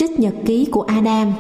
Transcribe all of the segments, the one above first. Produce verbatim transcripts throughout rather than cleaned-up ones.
Trích nhật ký của Adam.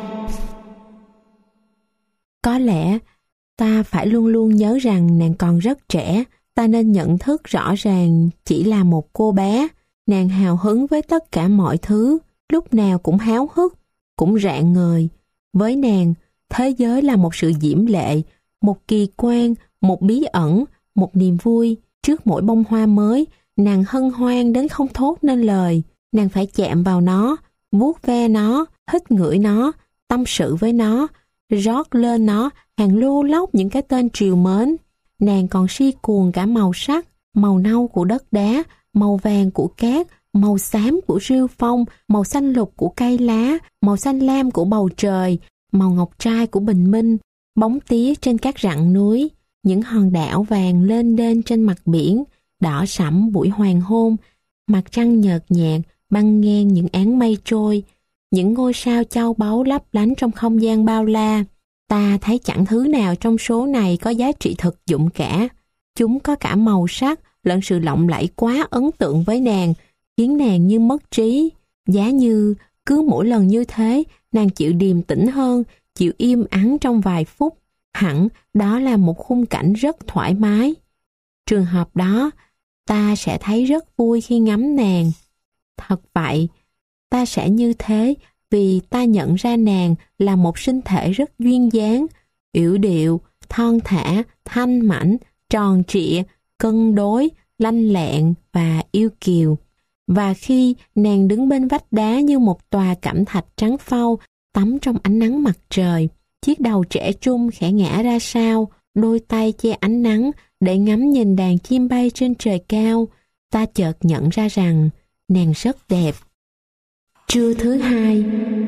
Có lẽ ta phải luôn luôn nhớ rằng nàng còn rất trẻ. Ta nên nhận thức rõ ràng chỉ là một cô bé. Nàng hào hứng với tất cả mọi thứ, lúc nào cũng háo hức, cũng rạng ngời. Với nàng, thế giới là một sự diễm lệ, một kỳ quan, một bí ẩn, một niềm vui. Trước mỗi bông hoa mới, nàng hân hoan đến không thốt nên lời. Nàng phải chạm vào nó, vuốt ve nó, hít ngửi nó, tâm sự với nó, rót lên nó hàng lô lóc những cái tên trìu mến. Nàng còn si cuồng cả màu sắc, màu nâu của đất đá, màu vàng của cát, màu xám của rêu phong, màu xanh lục của cây lá, màu xanh lam của bầu trời, màu ngọc trai của bình minh, bóng tía trên các rặng núi, những hòn đảo vàng lên đên trên mặt biển, đỏ sẫm buổi hoàng hôn, mặt trăng nhợt nhạt băng ngang những áng mây trôi, những ngôi sao châu báu lấp lánh trong không gian bao la. Ta thấy chẳng thứ nào trong số này có giá trị thực dụng cả. Chúng có cả màu sắc lẫn sự lộng lẫy quá ấn tượng với nàng, khiến nàng như mất trí. Giá như cứ mỗi lần như thế, nàng chịu điềm tĩnh hơn, chịu im ắng trong vài phút, hẳn đó là một khung cảnh rất thoải mái. Trường hợp đó, ta sẽ thấy rất vui khi ngắm nàng. Thật vậy, ta sẽ như thế vì ta nhận ra nàng là một sinh thể rất duyên dáng, yểu điệu, thon thả, thanh mảnh, tròn trịa, cân đối, lanh lẹn và yêu kiều. Và khi nàng đứng bên vách đá như một tòa cẩm thạch trắng phau, tắm trong ánh nắng mặt trời, chiếc đầu trẻ trung khẽ ngả ra sau, đôi tay che ánh nắng để ngắm nhìn đàn chim bay trên trời cao, ta chợt nhận ra rằng nàng rất đẹp. Trưa thứ hai.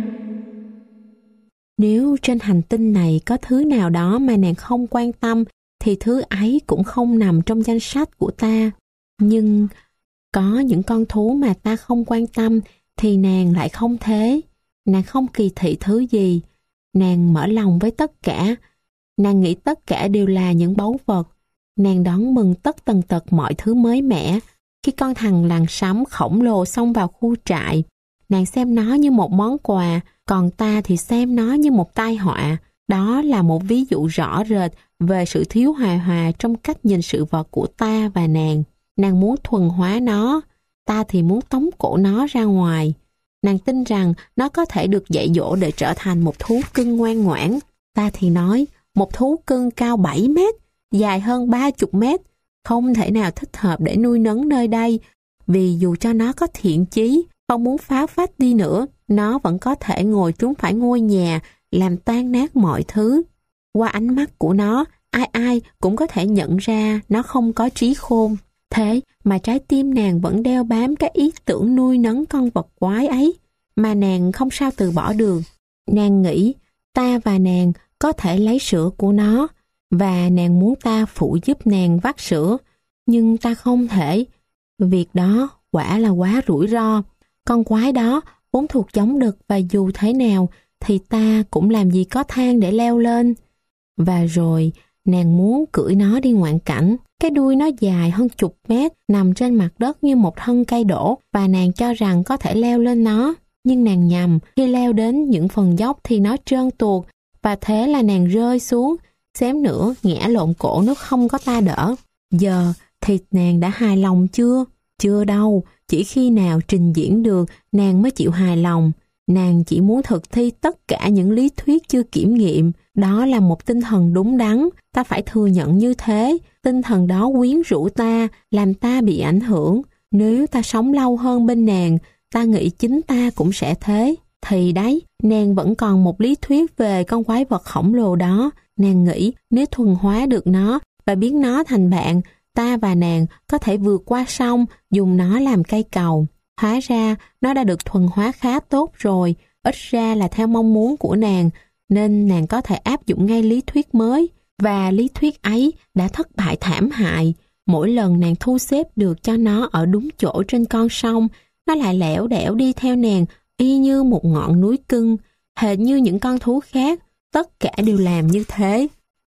Nếu trên hành tinh này có thứ nào đó mà nàng không quan tâm, thì thứ ấy cũng không nằm trong danh sách của ta. Nhưng có những con thú mà ta không quan tâm, thì nàng lại không thế. Nàng không kỳ thị thứ gì. Nàng mở lòng với tất cả. Nàng nghĩ tất cả đều là những báu vật. Nàng đón mừng tất tần tật mọi thứ mới mẻ. Khi con thằn lằn sấm khổng lồ xông vào khu trại, nàng xem nó như một món quà, còn ta thì xem nó như một tai họa. Đó là một ví dụ rõ rệt về sự thiếu hài hòa trong cách nhìn sự vật của ta và nàng. Nàng muốn thuần hóa nó, ta thì muốn tống cổ nó ra ngoài. Nàng tin rằng nó có thể được dạy dỗ để trở thành một thú cưng ngoan ngoãn. Ta thì nói, một thú cưng cao bảy mét, dài hơn ba mươi mét, không thể nào thích hợp để nuôi nấng nơi đây, vì dù cho nó có thiện chí, không muốn phá phách đi nữa, nó vẫn có thể ngồi trúng phải ngôi nhà, làm tan nát mọi thứ. Qua ánh mắt của nó, ai ai cũng có thể nhận ra nó không có trí khôn. Thế mà trái tim nàng vẫn đeo bám cái ý tưởng nuôi nấng con vật quái ấy, mà nàng không sao từ bỏ được. Nàng nghĩ ta và nàng có thể lấy sữa của nó, và nàng muốn ta phụ giúp nàng vắt sữa, nhưng ta không thể. Việc đó quả là quá rủi ro. Con quái đó vốn thuộc giống đực, và dù thế nào thì ta cũng làm gì có thang để leo lên. Và rồi nàng muốn cưỡi nó đi ngoạn cảnh. Cái đuôi nó dài hơn chục mét, nằm trên mặt đất như một thân cây đổ, và nàng cho rằng có thể leo lên nó. Nhưng nàng nhầm, khi leo đến những phần dốc thì nó trơn tuột, và thế là nàng rơi xuống, xém nữa ngã lộn cổ nếu không có ta đỡ. Giờ thì nàng đã hài lòng chưa? Chưa đâu, chỉ khi nào trình diễn được nàng mới chịu hài lòng. Nàng chỉ muốn thực thi tất cả những lý thuyết chưa kiểm nghiệm. Đó là một tinh thần đúng đắn, ta phải thừa nhận như thế. Tinh thần đó quyến rũ ta, làm ta bị ảnh hưởng. Nếu ta sống lâu hơn bên nàng, ta nghĩ chính ta cũng sẽ thế. Thì đấy, nàng vẫn còn một lý thuyết về con quái vật khổng lồ đó. Nàng nghĩ nếu thuần hóa được nó và biến nó thành bạn, ta và nàng có thể vượt qua sông, dùng nó làm cây cầu. Hóa ra nó đã được thuần hóa khá tốt rồi, ít ra là theo mong muốn của nàng, nên nàng có thể áp dụng ngay lý thuyết mới. Và lý thuyết ấy đã thất bại thảm hại. Mỗi lần nàng thu xếp được cho nó ở đúng chỗ trên con sông, nó lại lẻo đẻo đi theo nàng y như một ngọn núi cưng. Hệt như những con thú khác, tất cả đều làm như thế.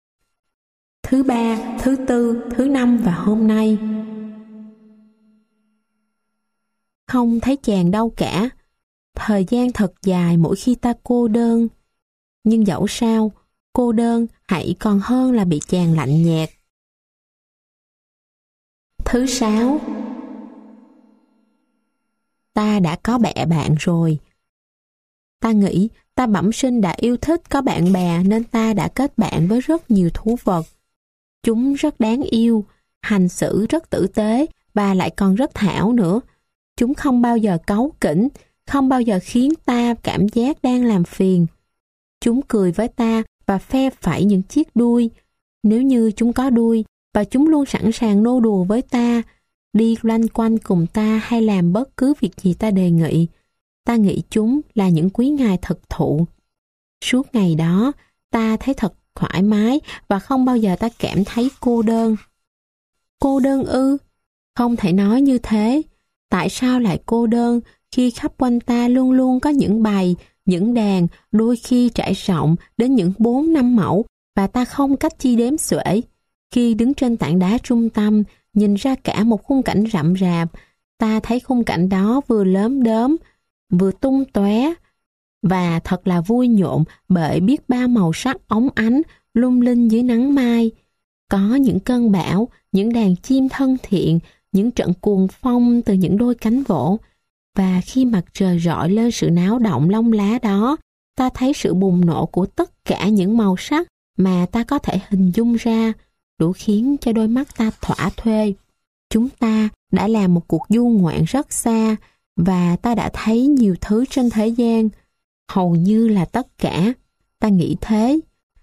Thứ ba, thứ tư, thứ năm và hôm nay. Không thấy chàng đâu cả. Thời gian thật dài mỗi khi ta cô đơn. Nhưng dẫu sao, cô đơn hãy còn hơn là bị chàng lạnh nhạt. Thứ sáu, ta đã có bè bạn rồi. Ta nghĩ ta bẩm sinh đã yêu thích có bạn bè nên ta đã kết bạn với rất nhiều thú vật. Chúng rất đáng yêu, hành xử rất tử tế và lại còn rất thảo nữa. Chúng không bao giờ cáu kỉnh, không bao giờ khiến ta cảm giác đang làm phiền. Chúng cười với ta và phe phẩy những chiếc đuôi, nếu như chúng có đuôi, và chúng luôn sẵn sàng nô đùa với ta, đi loanh quanh cùng ta hay làm bất cứ việc gì ta đề nghị. Ta nghĩ chúng là những quý ngài thực thụ. Suốt ngày đó, ta thấy thật thoải mái và không bao giờ ta cảm thấy cô đơn. Cô đơn ư? Không thể nói như thế. Tại sao lại cô đơn khi khắp quanh ta luôn luôn có những bầy, những đàn, đôi khi trải rộng đến những bốn năm mẫu và ta không cách chi đếm xuể. Khi đứng trên tảng đá trung tâm, nhìn ra cả một khung cảnh rậm rạp, ta thấy khung cảnh đó vừa lớn đớm, vừa tung tóe và thật là vui nhộn bởi biết bao màu sắc óng ánh lung linh dưới nắng mai. Có những cơn bão, những đàn chim thân thiện, những trận cuồng phong từ những đôi cánh vỗ. Và khi mặt trời rọi lên sự náo động lông lá đó, ta thấy sự bùng nổ của tất cả những màu sắc mà ta có thể hình dung ra, đủ khiến cho đôi mắt ta thỏa thuê. Chúng ta đã làm một cuộc du ngoạn rất xa và ta đã thấy nhiều thứ trên thế gian, hầu như là tất cả. Ta nghĩ thế.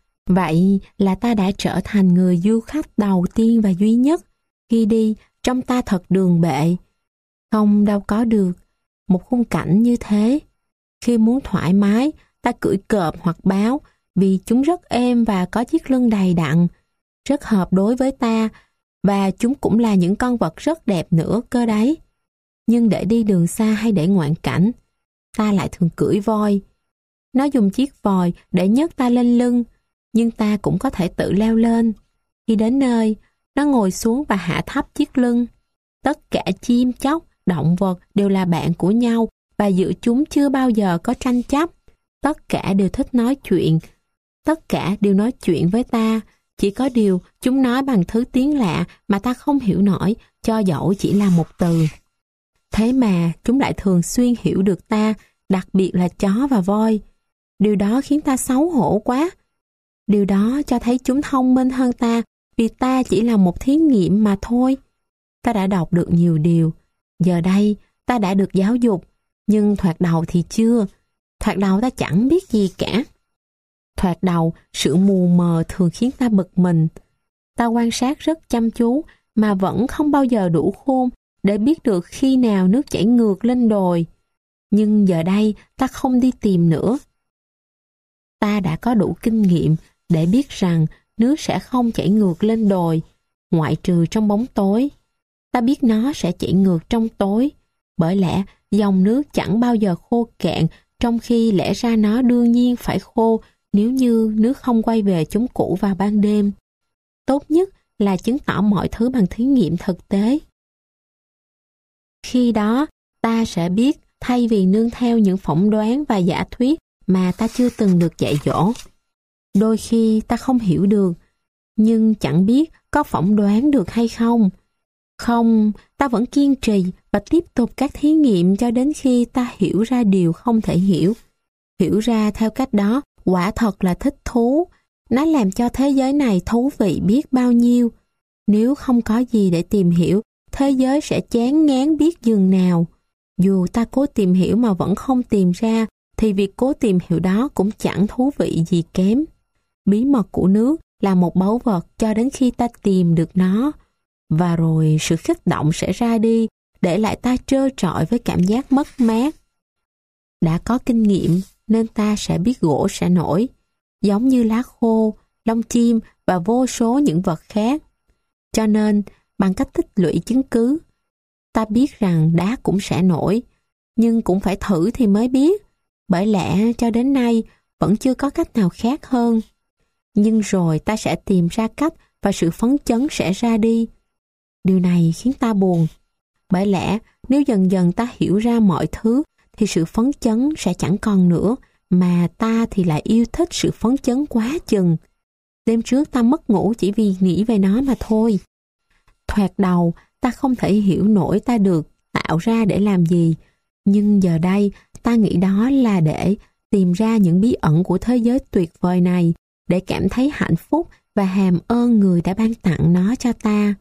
Vậy là ta đã trở thành người du khách đầu tiên và duy nhất. Khi đi, trong ta thật đường bệ. Không đâu có được một khung cảnh như thế. Khi muốn thoải mái, ta cưỡi cọp hoặc báo vì chúng rất êm và có chiếc lưng đầy đặn, rất hợp đối với ta, và chúng cũng là những con vật rất đẹp nữa cơ đấy. Nhưng để đi đường xa hay để ngoạn cảnh, ta lại thường cưỡi voi. Nó dùng chiếc vòi để nhấc ta lên lưng, nhưng ta cũng có thể tự leo lên. Khi đến nơi, nó ngồi xuống và hạ thấp chiếc lưng. Tất cả chim chóc, động vật đều là bạn của nhau và giữa chúng chưa bao giờ có tranh chấp. Tất cả đều thích nói chuyện. Tất cả đều nói chuyện với ta. Chỉ có điều chúng nói bằng thứ tiếng lạ mà ta không hiểu nổi, cho dẫu chỉ là một từ. Thế mà chúng lại thường xuyên hiểu được ta, đặc biệt là chó và voi. Điều đó khiến ta xấu hổ quá. Điều đó cho thấy chúng thông minh hơn ta, vì ta chỉ là một thí nghiệm mà thôi. Ta đã đọc được nhiều điều. Giờ đây, ta đã được giáo dục, nhưng thoạt đầu thì chưa. Thoạt đầu ta chẳng biết gì cả. Thoạt đầu, sự mù mờ thường khiến ta bực mình. Ta quan sát rất chăm chú, mà vẫn không bao giờ đủ khôn để biết được khi nào nước chảy ngược lên đồi. Nhưng giờ đây, ta không đi tìm nữa. Ta đã có đủ kinh nghiệm để biết rằng nước sẽ không chảy ngược lên đồi, ngoại trừ trong bóng tối. Ta biết nó sẽ chảy ngược trong tối, bởi lẽ dòng nước chẳng bao giờ khô cạn, trong khi lẽ ra nó đương nhiên phải khô nếu như nước không quay về chốn cũ vào ban đêm. Tốt nhất là chứng tỏ mọi thứ bằng thí nghiệm thực tế. Khi đó, ta sẽ biết thay vì nương theo những phỏng đoán và giả thuyết mà ta chưa từng được dạy dỗ. Đôi khi ta không hiểu được, nhưng chẳng biết có phỏng đoán được hay không. Không, ta vẫn kiên trì và tiếp tục các thí nghiệm cho đến khi ta hiểu ra điều không thể hiểu. Hiểu ra theo cách đó quả thật là thích thú. Nó làm cho thế giới này thú vị biết bao nhiêu. Nếu không có gì để tìm hiểu, thế giới sẽ chán ngán biết dường nào. Dù ta cố tìm hiểu mà vẫn không tìm ra, thì việc cố tìm hiểu đó cũng chẳng thú vị gì kém. Bí mật của nước là một báu vật cho đến khi ta tìm được nó. Và rồi sự kích động sẽ ra đi, để lại ta trơ trọi với cảm giác mất mát. Đã có kinh nghiệm nên ta sẽ biết gỗ sẽ nổi, giống như lá khô, lông chim và vô số những vật khác. Cho nên, bằng cách tích lũy chứng cứ, ta biết rằng đá cũng sẽ nổi, nhưng cũng phải thử thì mới biết, bởi lẽ cho đến nay vẫn chưa có cách nào khác hơn. Nhưng rồi ta sẽ tìm ra cách và sự phấn chấn sẽ ra đi. Điều này khiến ta buồn, bởi lẽ nếu dần dần ta hiểu ra mọi thứ thì sự phấn chấn sẽ chẳng còn nữa, mà ta thì lại yêu thích sự phấn chấn quá chừng. Đêm trước ta mất ngủ chỉ vì nghĩ về nó mà thôi. Thoạt đầu, ta không thể hiểu nổi ta được tạo ra để làm gì, nhưng giờ đây ta nghĩ đó là để tìm ra những bí ẩn của thế giới tuyệt vời này, để cảm thấy hạnh phúc và hàm ơn người đã ban tặng nó cho ta.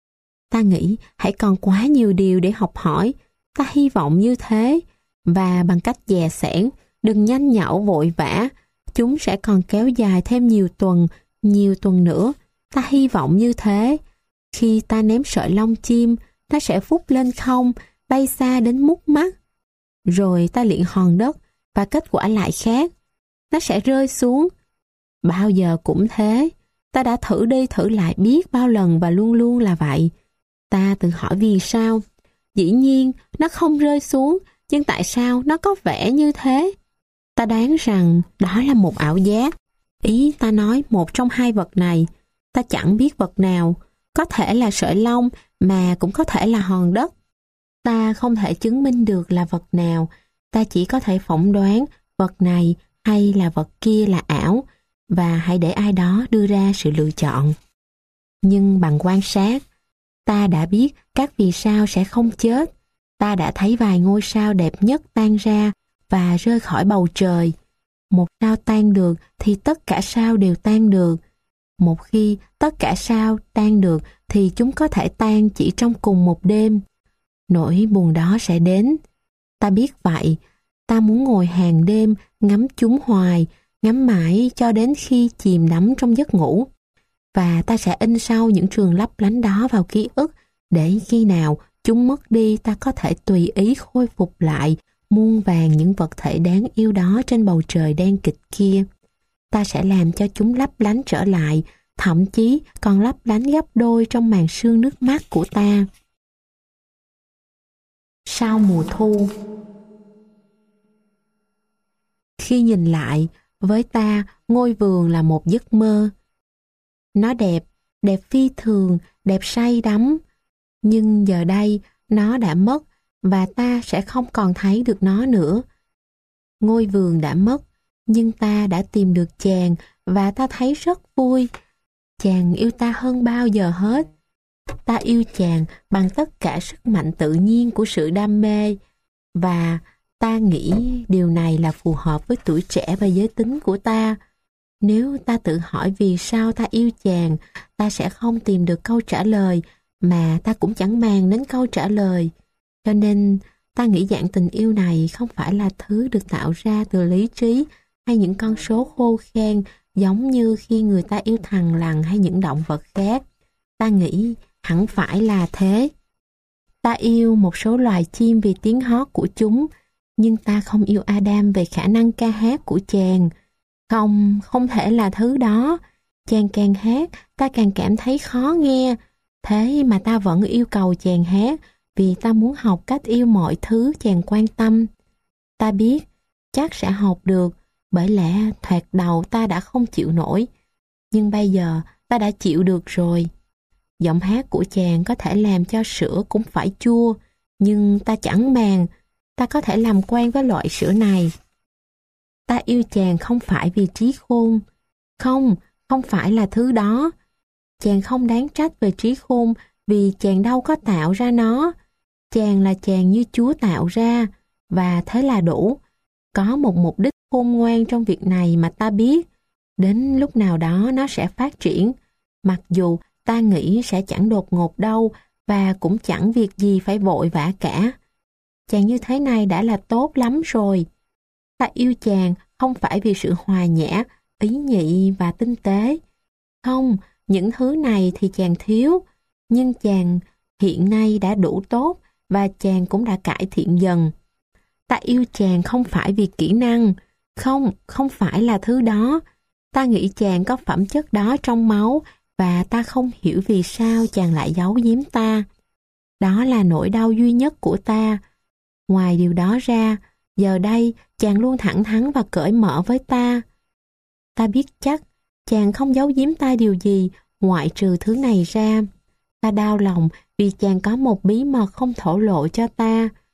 Ta nghĩ hãy còn quá nhiều điều để học hỏi, ta hy vọng như thế, và bằng cách dè sẻn, đừng nhanh nhảu vội vã, chúng sẽ còn kéo dài thêm nhiều tuần, nhiều tuần nữa, ta hy vọng như thế. Khi ta ném sợi lông chim, nó sẽ phút lên không, bay xa đến mút mắt. Rồi ta luyện hòn đất, và kết quả lại khác. Nó sẽ rơi xuống. Bao giờ cũng thế. Ta đã thử đi thử lại biết bao lần và luôn luôn là vậy. Ta tự hỏi vì sao. Dĩ nhiên, nó không rơi xuống, nhưng tại sao nó có vẻ như thế? Ta đoán rằng đó là một ảo giác. Ý ta nói một trong hai vật này. Ta chẳng biết vật nào. Có thể là sợi lông, mà cũng có thể là hòn đất. Ta không thể chứng minh được là vật nào. Ta chỉ có thể phỏng đoán vật này hay là vật kia là ảo, và hãy để ai đó đưa ra sự lựa chọn. Nhưng bằng quan sát, ta đã biết các vì sao sẽ không chết. Ta đã thấy vài ngôi sao đẹp nhất tan ra và rơi khỏi bầu trời. Một sao tan được thì tất cả sao đều tan được. Một khi tất cả sao tan được thì chúng có thể tan chỉ trong cùng một đêm. Nỗi buồn đó sẽ đến. Ta biết vậy. Ta muốn ngồi hàng đêm ngắm chúng hoài, ngắm mãi cho đến khi chìm đắm trong giấc ngủ. Và ta sẽ in sâu những trường lấp lánh đó vào ký ức, để khi nào chúng mất đi ta có thể tùy ý khôi phục lại muôn vàn những vật thể đáng yêu đó trên bầu trời đen kịt kia. Ta sẽ làm cho chúng lấp lánh trở lại, thậm chí còn lấp lánh gấp đôi trong màn sương nước mắt của ta. Sau mùa thu. Khi nhìn lại, với ta, ngôi vườn là một giấc mơ. Nó đẹp, đẹp phi thường, đẹp say đắm. Nhưng giờ đây, nó đã mất, và ta sẽ không còn thấy được nó nữa. Ngôi vườn đã mất, nhưng ta đã tìm được chàng, và ta thấy rất vui. Chàng yêu ta hơn bao giờ hết. Ta yêu chàng bằng tất cả sức mạnh tự nhiên của sự đam mê, và ta nghĩ điều này là phù hợp với tuổi trẻ và giới tính của ta. Nếu ta tự hỏi vì sao ta yêu chàng, ta sẽ không tìm được câu trả lời, mà ta cũng chẳng màng đến câu trả lời. Cho nên ta nghĩ dạng tình yêu này không phải là thứ được tạo ra từ lý trí hay những con số khô khan, giống như khi người ta yêu thằn lằn hay những động vật khác. Ta nghĩ hẳn phải là thế. Ta yêu một số loài chim vì tiếng hót của chúng, nhưng ta không yêu Adam về khả năng ca hát của chàng. Không, không thể là thứ đó. Chàng càng hát, ta càng cảm thấy khó nghe. Thế mà ta vẫn yêu cầu chàng hát, vì ta muốn học cách yêu mọi thứ chàng quan tâm. Ta biết, chắc sẽ học được, bởi lẽ thoạt đầu ta đã không chịu nổi. Nhưng bây giờ ta đã chịu được rồi. Giọng hát của chàng có thể làm cho sữa cũng phải chua, nhưng ta chẳng màng. Ta có thể làm quen với loại sữa này. Ta yêu chàng không phải vì trí khôn. Không, không phải là thứ đó. Chàng không đáng trách về trí khôn, vì chàng đâu có tạo ra nó. Chàng là chàng như Chúa tạo ra, và thế là đủ. Có một mục đích khôn ngoan trong việc này mà ta biết. Đến lúc nào đó nó sẽ phát triển, mặc dù ta nghĩ sẽ chẳng đột ngột đâu, và cũng chẳng việc gì phải vội vã cả. Chàng như thế này đã là tốt lắm rồi. Ta yêu chàng không phải vì sự hòa nhã, ý nhị và tinh tế. Không, những thứ này thì chàng thiếu, nhưng chàng hiện nay đã đủ tốt, và chàng cũng đã cải thiện dần. Ta yêu chàng không phải vì kỹ năng. Không, không phải là thứ đó. Ta nghĩ chàng có phẩm chất đó trong máu, và ta không hiểu vì sao chàng lại giấu giếm ta. Đó là nỗi đau duy nhất của ta. Ngoài điều đó ra, giờ đây chàng luôn thẳng thắn và cởi mở với ta. Ta biết chắc chàng không giấu giếm ta điều gì ngoại trừ thứ này ra. Ta đau lòng vì chàng có một bí mật không thổ lộ cho ta.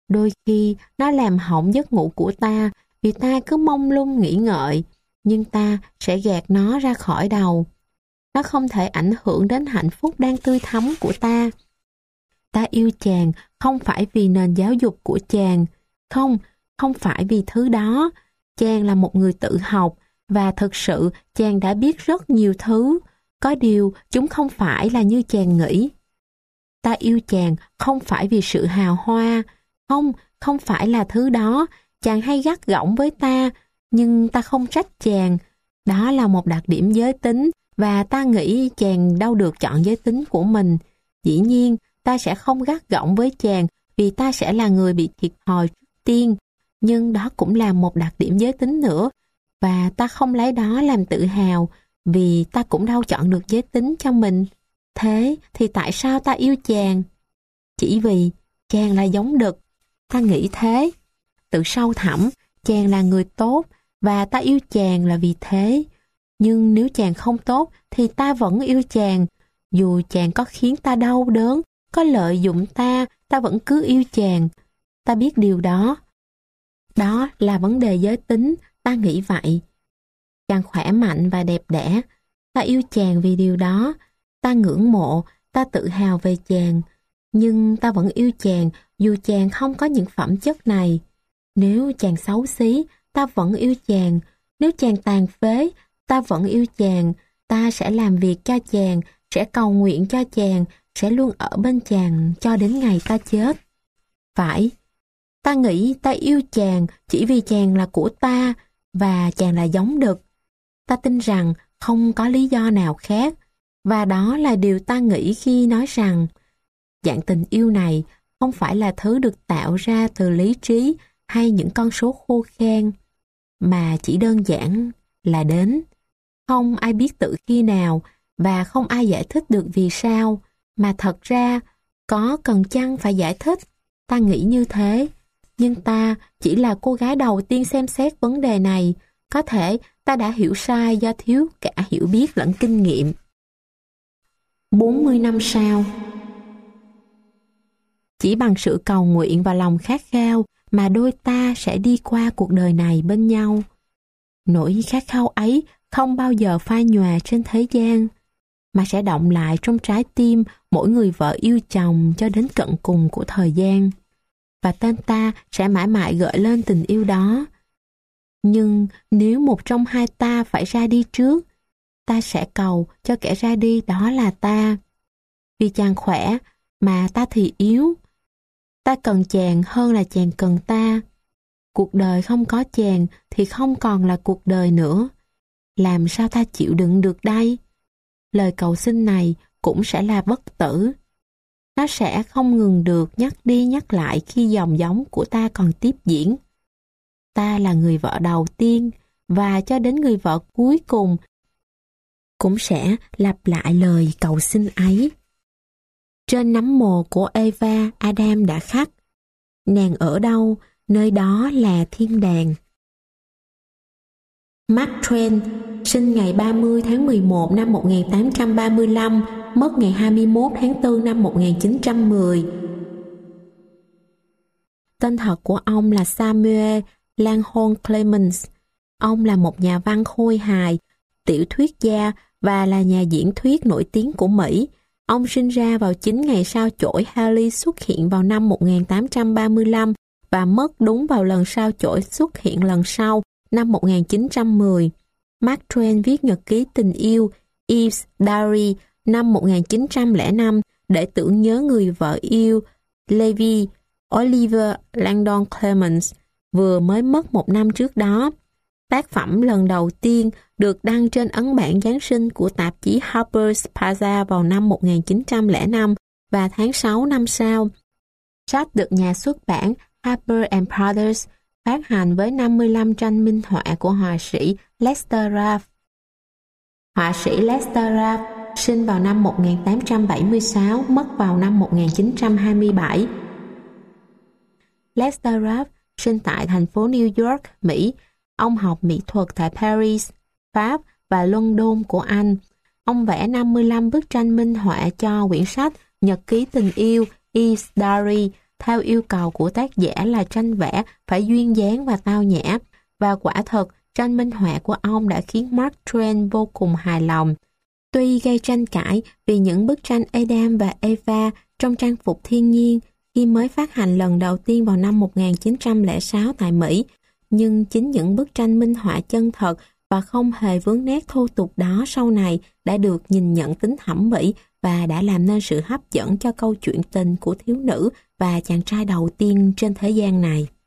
Đôi khi nó làm hỏng giấc ngủ của ta vì ta cứ mông lung nghĩ ngợi, nhưng ta sẽ gạt nó ra khỏi đầu. Nó không thể ảnh hưởng đến hạnh phúc đang tươi thắm của ta. Ta yêu chàng không phải vì nền giáo dục của chàng. Không, không phải vì thứ đó. Chàng là một người tự học, và thực sự chàng đã biết rất nhiều thứ. Có điều chúng không phải là như chàng nghĩ. Ta yêu chàng không phải vì sự hào hoa. Không, không phải là thứ đó. Chàng hay gắt gỏng với ta, nhưng ta không trách chàng. Đó là một đặc điểm giới tính, và ta nghĩ chàng đâu được chọn giới tính của mình. Dĩ nhiên, ta sẽ không gắt gỏng với chàng vì ta sẽ là người bị thiệt thòi trước tiên. Nhưng đó cũng là một đặc điểm giới tính nữa, và ta không lấy đó làm tự hào vì ta cũng đâu chọn được giới tính cho mình. Thế thì tại sao ta yêu chàng? Chỉ vì chàng là giống đực. Ta nghĩ thế. Tự sâu thẳm, chàng là người tốt, và ta yêu chàng là vì thế. Nhưng nếu chàng không tốt thì ta vẫn yêu chàng. Dù chàng có khiến ta đau đớn, có lợi dụng ta, ta vẫn cứ yêu chàng. Ta biết điều đó. Đó là vấn đề giới tính, ta nghĩ vậy. Chàng khỏe mạnh và đẹp đẽ. Ta yêu chàng vì điều đó. Ta ngưỡng mộ, ta tự hào về chàng. Nhưng ta vẫn yêu chàng dù chàng không có những phẩm chất này. Nếu chàng xấu xí, ta vẫn yêu chàng. Nếu chàng tàn phế, ta vẫn yêu chàng. Ta sẽ làm việc cho chàng, sẽ cầu nguyện cho chàng, sẽ luôn ở bên chàng cho đến ngày ta chết. Phải, ta nghĩ ta yêu chàng chỉ vì chàng là của ta và chàng là giống đực. Ta tin rằng không có lý do nào khác, và đó là điều ta nghĩ khi nói rằng dạng tình yêu này không phải là thứ được tạo ra từ lý trí hay những con số khô khan, mà chỉ đơn giản là đến. Không ai biết tự khi nào, và không ai giải thích được vì sao, mà thật ra có cần chăng phải giải thích. Ta nghĩ như thế, nhưng ta chỉ là cô gái đầu tiên xem xét vấn đề này. Có thể ta đã hiểu sai do thiếu cả hiểu biết lẫn kinh nghiệm. bốn mươi năm sau, chỉ bằng sự cầu nguyện và lòng khát khao mà đôi ta sẽ đi qua cuộc đời này bên nhau. Nỗi khát khao ấy không bao giờ phai nhòa trên thế gian, mà sẽ động lại trong trái tim mỗi người vợ yêu chồng cho đến cận cùng của thời gian. Và tên ta sẽ mãi mãi gợi lên tình yêu đó. Nhưng nếu một trong hai ta phải ra đi trước, ta sẽ cầu cho kẻ ra đi đó là ta. Vì chàng khỏe mà ta thì yếu. Ta cần chàng hơn là chàng cần ta. Cuộc đời không có chàng thì không còn là cuộc đời nữa. Làm sao ta chịu đựng được đây? Lời cầu xin này cũng sẽ là bất tử. Nó sẽ không ngừng được nhắc đi nhắc lại khi dòng giống của ta còn tiếp diễn. Ta là người vợ đầu tiên, và cho đến người vợ cuối cùng cũng sẽ lặp lại lời cầu xin ấy. Trên nấm mồ của Eva, Adam đã khắc: nàng ở đâu, nơi đó là thiên đàng. Mark Twain sinh ngày ba mươi tháng mười một năm một nghìn tám trăm ba mươi lăm, mất ngày hai mươi mốt tháng tư năm một nghìn chín trăm mười. Tên thật của ông là Samuel Langhorne Clemens. Ông là một nhà văn khôi hài, tiểu thuyết gia và là nhà diễn thuyết nổi tiếng của Mỹ. Ông sinh ra vào chính ngày sao chổi Halley xuất hiện vào năm một nghìn tám trăm ba mươi lăm và mất đúng vào lần sao chổi xuất hiện lần sau, năm một nghìn chín trăm mười. Mark Twain viết nhật ký tình yêu Eve's Diary năm một nghìn chín trăm lẻ năm để tưởng nhớ người vợ yêu Levi Oliver Langdon Clemens vừa mới mất một năm trước đó. Tác phẩm lần đầu tiên được đăng trên ấn bản Giáng sinh của tạp chí Harper's Bazaar vào năm một nghìn chín trăm lẻ năm và tháng sáu năm sau. Sách được nhà xuất bản Harper and Brothers phát hành với năm mươi lăm tranh minh họa của họa sĩ Lester Raff. Họa sĩ Lester Raff sinh vào năm một nghìn tám trăm bảy mươi sáu, mất vào năm một nghìn chín trăm hai mươi bảy. Lester Raff sinh tại thành phố New York, Mỹ. Ông học mỹ thuật tại Paris, Pháp và London của Anh. Ông vẽ năm mươi lăm bức tranh minh họa cho quyển sách Nhật ký tình yêu Eve's Diary theo yêu cầu của tác giả là tranh vẽ phải duyên dáng và tao nhã. Và quả thật, tranh minh họa của ông đã khiến Mark Twain vô cùng hài lòng. Tuy gây tranh cãi vì những bức tranh Adam và Eva trong trang phục thiên nhiên khi mới phát hành lần đầu tiên vào năm một nghìn chín trăm lẻ sáu tại Mỹ, nhưng chính những bức tranh minh họa chân thật và không hề vướng nét thô tục đó sau này đã được nhìn nhận tính thẩm mỹ và đã làm nên sự hấp dẫn cho câu chuyện tình của thiếu nữ và chàng trai đầu tiên trên thế gian này.